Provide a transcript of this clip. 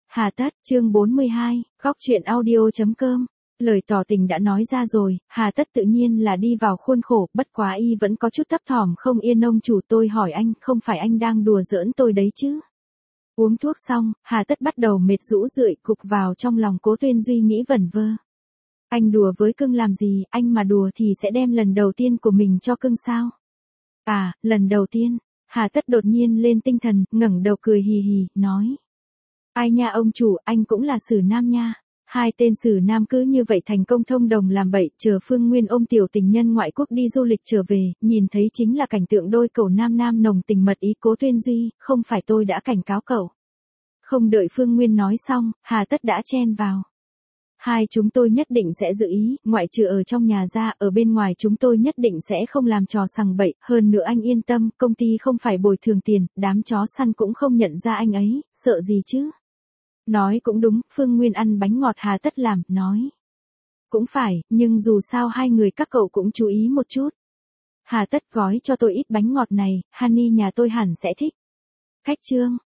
Hà tất, chương 42, góc chuyện audio.com. Lời tỏ tình đã nói ra rồi, hà tất tự nhiên là đi vào khuôn khổ, bất quá y vẫn có chút thấp thỏm không yên. Ông chủ, tôi hỏi anh, không phải anh đang đùa giỡn tôi đấy chứ? Uống thuốc xong, hà tất bắt đầu mệt rũ rượi cục vào trong lòng. Cố Tuyên Duy nghĩ vẩn vơ. Anh đùa với cưng làm gì, anh mà đùa thì sẽ đem lần đầu tiên của mình cho cưng sao? À, lần đầu tiên. Hà tất đột nhiên lên tinh thần, ngẩng đầu cười hì hì, nói. Ai nha ông chủ, anh cũng là Sử Nam nha. Hai tên Sử Nam cứ như vậy thành công thông đồng làm bậy, chờ Phương Nguyên ôm tiểu tình nhân ngoại quốc đi du lịch trở về, nhìn thấy chính là cảnh tượng đôi cậu nam nam nồng tình mật ý. Cố Tuyên Duy, không phải tôi đã cảnh cáo cậu. Không đợi Phương Nguyên nói xong, hà tất đã chen vào. Hai chúng tôi nhất định sẽ giữ ý, ngoại trừ ở trong nhà ra, ở bên ngoài chúng tôi nhất định sẽ không làm trò sằng bậy, hơn nữa anh yên tâm, công ty không phải bồi thường tiền, đám chó săn cũng không nhận ra anh ấy, sợ gì chứ. Nói cũng đúng, Phương Nguyên ăn bánh ngọt hà tất làm, nói. Cũng phải, nhưng dù sao hai người các cậu cũng chú ý một chút. Hà tất gói cho tôi ít bánh ngọt này, Honey nhà tôi hẳn sẽ thích. Khách trương.